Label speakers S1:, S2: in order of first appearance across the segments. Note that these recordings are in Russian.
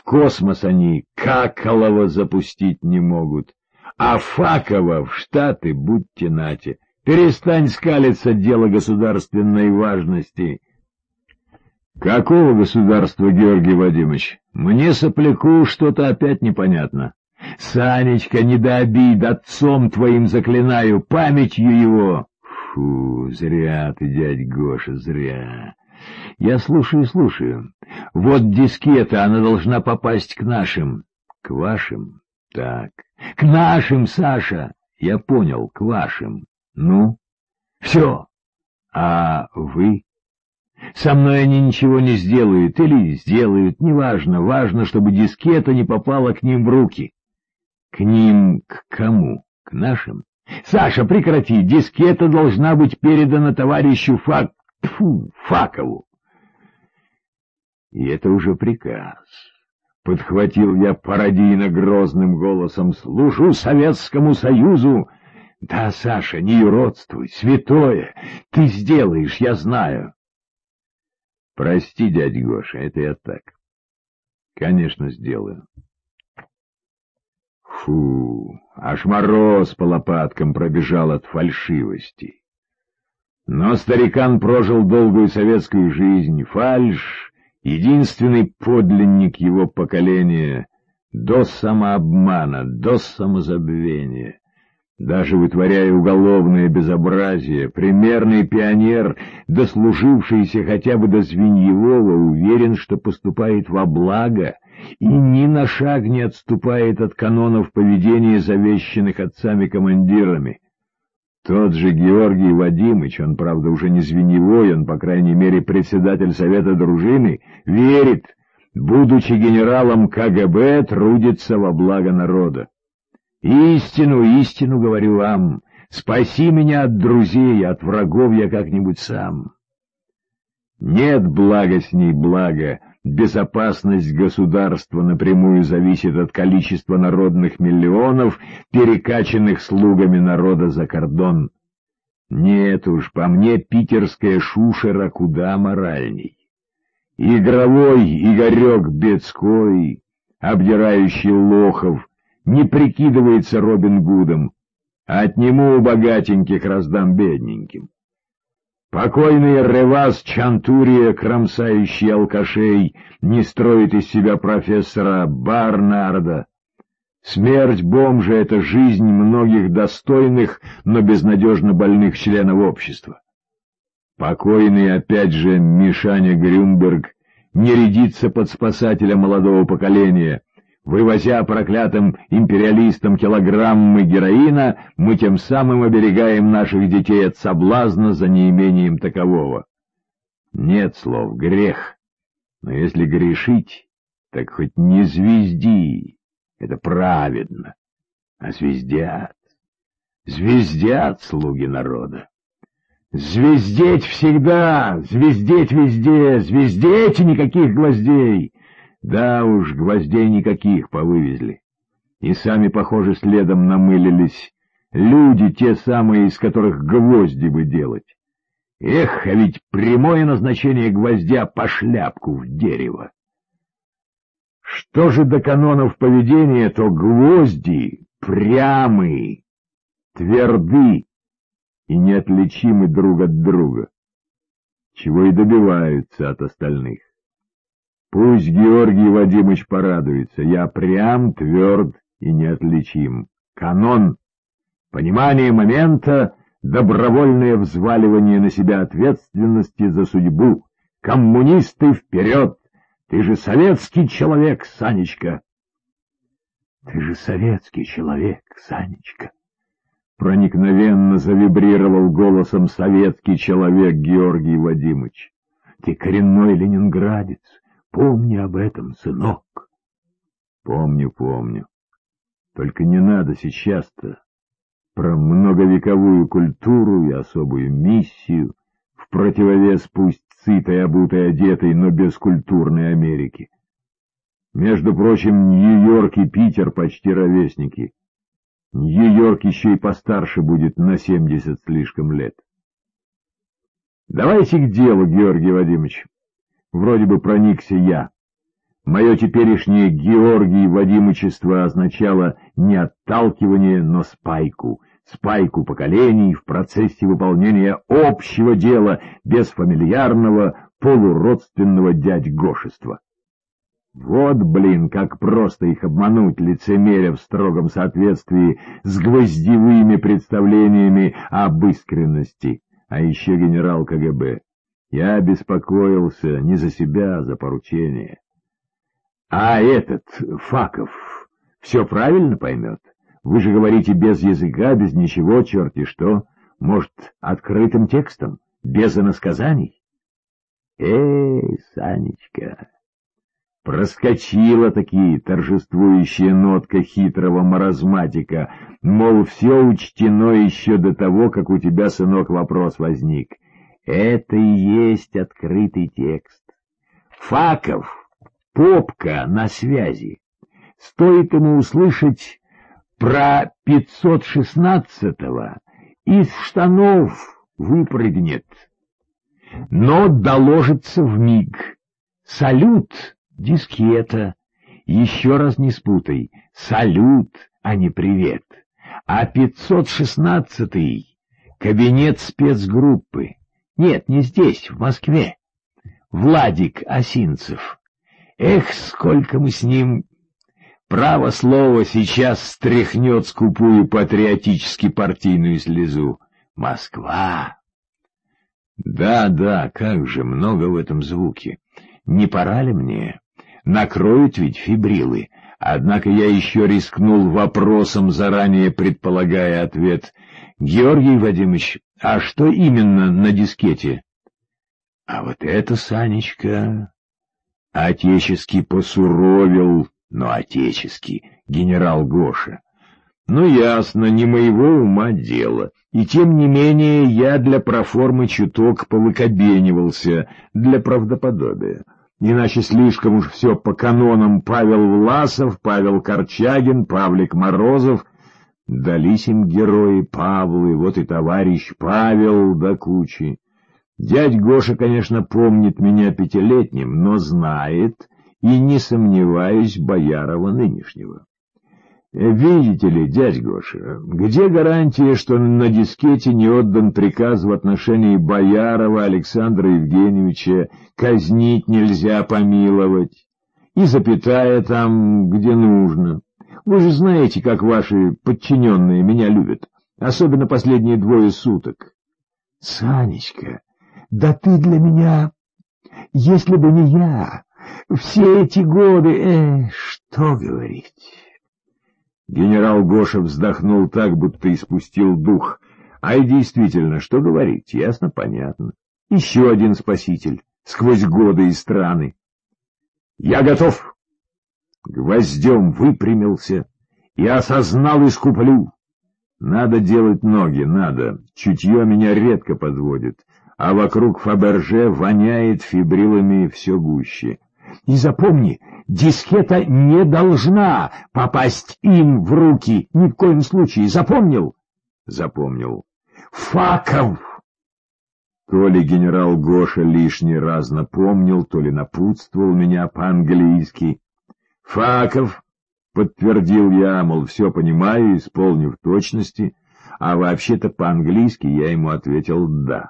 S1: космос они Каколова запустить не могут. А Факова в Штаты будьте нате. Перестань скалиться, дело государственной важности. Какого государства, Георгий Вадимович? Мне, сопляку, что-то опять непонятно. Санечка, не до обид, отцом твоим заклинаю, памятью его. Фу, зря ты, дядь Гоша, зря. Я слушаю. Вот дискета, она должна попасть к нашим. К вашим? Так. К нашим, Саша. Я понял, к вашим. Ну? Все. А вы? Со мной они ничего не сделают или сделают, неважно. Важно, чтобы дискета не попала к ним в руки. К ним к кому? К нашим? Саша, прекрати, дискета должна быть передана товарищу Факову. И это уже приказ. Подхватил я пародийно грозным голосом: служу Советскому Союзу. Да, Саша, не юродствуй, святое, ты сделаешь, я знаю. Прости, дядь Гоша, это я так. Конечно, сделаю. Фу, аж мороз по лопаткам пробежал от фальшивости. Но старикан прожил долгую советскую жизнь. Фальшь — единственный подлинник его поколения, до самообмана, до самозабвения. Даже вытворяя уголовное безобразие, примерный пионер, дослужившийся хотя бы до Звеньевого, уверен, что поступает во благо и ни на шаг не отступает от канонов поведения, завещанных отцами-командирами. Тот же Георгий Вадимыч, он, правда, уже не Звеньевой, он, по крайней мере, председатель Совета дружины, верит, будучи генералом КГБ, трудится во благо народа. Истину говорю вам, спаси меня от друзей, от врагов я как-нибудь сам. Нет блага с ней блага, безопасность государства напрямую зависит от количества народных миллионов, перекачанных слугами народа за кордон. Нет уж, по мне питерская шушера куда моральней. Игровой Игорек Бецкой, обдирающий лохов, не прикидывается Робин Гудом, отниму у богатеньких, раздам бедненьким. Покойный Ревас Чантурия, кромсающий алкашей, не строит из себя профессора Барнарда. Смерть бомжа — это жизнь многих достойных, но безнадежно больных членов общества. Покойный, опять же, Мишаня Грюнберг не рядится под спасателя молодого поколения. Вывозя проклятым империалистам килограммы героина, мы тем самым оберегаем наших детей от соблазна за неимением такового. Нет слов, грех. Но если грешить, так хоть не звезди, это праведно. А звездят слуги народа. Звездеть всегда, звездеть везде, звездеть и никаких гвоздей. Да уж, гвоздей никаких повывезли. И сами, похоже, следом намылились. Люди те самые, из которых гвозди бы делать. Эх, а ведь прямое назначение гвоздя по шляпку в дерево. Что же до канонов поведения, то гвозди прямые, тверды и неотличимы друг от друга, чего и добиваются от остальных. Пусть Георгий Вадимыч порадуется, я прям, тверд и неотличим. Канон, понимание момента, добровольное взваливание на себя ответственности за судьбу. Коммунисты вперед! Ты же советский человек, Санечка! Ты же советский человек, Санечка! Проникновенно завибрировал голосом советский человек Георгий Вадимыч. Ты коренной ленинградец. Помни об этом, сынок. Помню. Только не надо сейчас-то про многовековую культуру и особую миссию в противовес пусть сытой, обутой, одетой, но бескультурной Америке. Между прочим, Нью-Йорк и Питер почти ровесники. Нью-Йорк еще и постарше будет на 70 слишком лет. Давайте к делу, Георгий Вадимович. Вроде бы проникся я. Мое теперешнее Георгий Вадимычество означало не отталкивание, но спайку поколений в процессе выполнения общего дела без фамильярного полуродственного дядь-гошества. Вот, блин, как просто их обмануть, лицемеря в строгом соответствии с гвоздевыми представлениями об искренности. А еще генерал КГБ. Я беспокоился не за себя, а за поручение. А этот, Факов, все правильно поймет? Вы же говорите без языка, без ничего, черти что. Может, открытым текстом, без иносказаний? Санечка... Проскочила такие торжествующая нотка хитрого маразматика, мол, все учтено еще до того, как у тебя, сынок, вопрос возник. Это и есть открытый текст. Факов, попка на связи. Стоит ему услышать про 516-го, из штанов выпрыгнет. Но доложится вмиг. Салют! Дискета. Еще раз не спутай. Салют, а не привет. А 516-й — кабинет спецгруппы. Нет, не здесь, в Москве. Владик Осинцев. Эх, сколько мы с ним... Право слово сейчас стряхнет скупую патриотически-партийную слезу. Москва. Да, как же, много в этом звуке. Не пора ли мне? Накроют ведь фибрилы. Однако я еще рискнул вопросом, заранее предполагая ответ. Георгий Вадимович, а что именно на дискете? А вот это, Санечка, отечески посуровил, но отечески, генерал Гоша. Ну, ясно, не моего ума дело. И тем не менее я для проформы чуток повыкобенивался, для правдоподобия. Иначе слишком уж все по канонам Павел Власов, Павел Корчагин, Павлик Морозов. Дались им герои Павлы, вот и товарищ Павел до кучи. Дядь Гоша, конечно, помнит меня пятилетним, но знает, и не сомневаюсь, Боярова нынешнего. Видите ли, дядь Гоша, где гарантия, что на дискете не отдан приказ в отношении Боярова Александра Евгеньевича казнить нельзя помиловать, и запятая там, где нужно? Вы же знаете, как ваши подчиненные меня любят, особенно последние 2 суток. Санечка, да ты для меня, если бы не я, все эти годы, что говорить... Генерал Гоша вздохнул так, будто испустил дух. А и действительно, что говорить, ясно, понятно. Еще один спаситель, сквозь годы и страны. Я готов. Гвоздем выпрямился и осознал и скуплю. Надо делать ноги, надо. Чутье меня редко подводит, а вокруг Фаберже воняет фибрилами все гуще. И запомни, дискета не должна попасть им в руки, ни в коем случае. Запомнил? Запомнил. Факов! То ли генерал Гоша лишний раз напомнил, то ли напутствовал меня по-английски. Факов, подтвердил я, мол, все понимаю, исполню в точности, а вообще-то по-английски я ему ответил «да».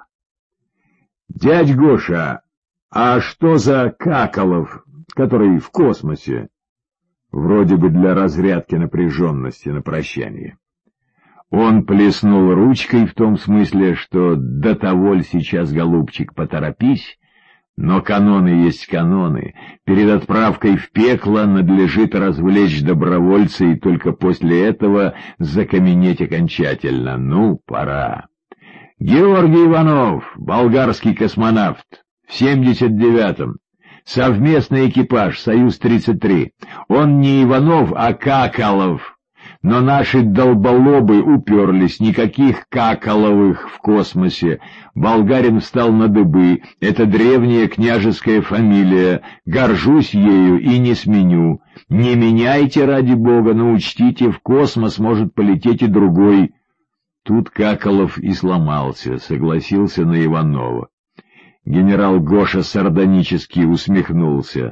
S1: Дядь Гоша, а что за Каколов, который в космосе? Вроде бы для разрядки напряженности на прощание. Он плеснул ручкой в том смысле, что до того ли сейчас, голубчик, поторопись, но каноны есть каноны. Перед отправкой в пекло надлежит развлечь добровольца и только после этого закаменеть окончательно. Ну, пора. Георгий Иванов, болгарский космонавт, в 79-м. Совместный экипаж, Союз-33. Он не Иванов, а Каколов. Но наши долболобы уперлись, никаких Каколовых в космосе. Болгарин встал на дыбы, это древняя княжеская фамилия, горжусь ею и не сменю. Не меняйте, ради бога, но учтите, в космос может полететь и другой. Тут Каколов и сломался, согласился на Иванова. Генерал Гоша сардонически усмехнулся.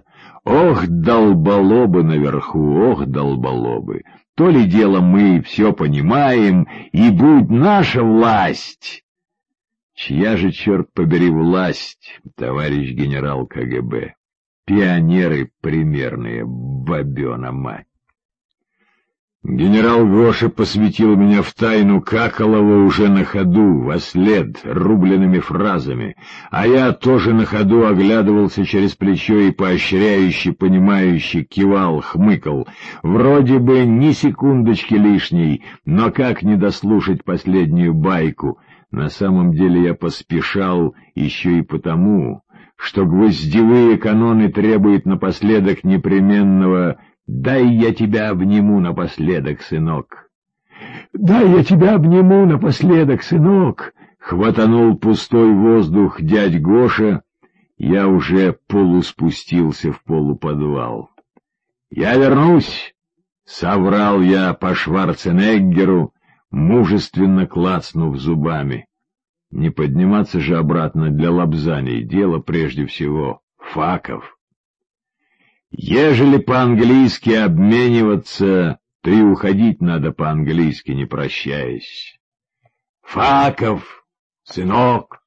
S1: Ох, долболобы наверху, ох, долболобы! То ли дело мы все понимаем, и будь наша власть! Чья же, черт побери, власть, товарищ генерал КГБ? Пионеры примерные, бабена мать! Генерал Гоша посвятил меня в тайну Каколова уже на ходу, вослед, рубленными фразами, а я тоже на ходу оглядывался через плечо и поощряюще, понимающе кивал, хмыкал. Вроде бы ни секундочки лишней, но как не дослушать последнюю байку? На самом деле я поспешал еще и потому, что гвоздевые каноны требуют напоследок непременного «Дай я тебя обниму напоследок, сынок». «Дай я тебя обниму напоследок, сынок», — хватанул пустой воздух дядь Гоша. Я уже полуспустился в полуподвал. «Я вернусь», — соврал я по Шварценеггеру, мужественно клацнув зубами. Не подниматься же обратно для лобзаний, дело прежде всего факов. Ежели по-английски обмениваться, то и уходить надо по-английски, не прощаясь. «Факов, сынок!»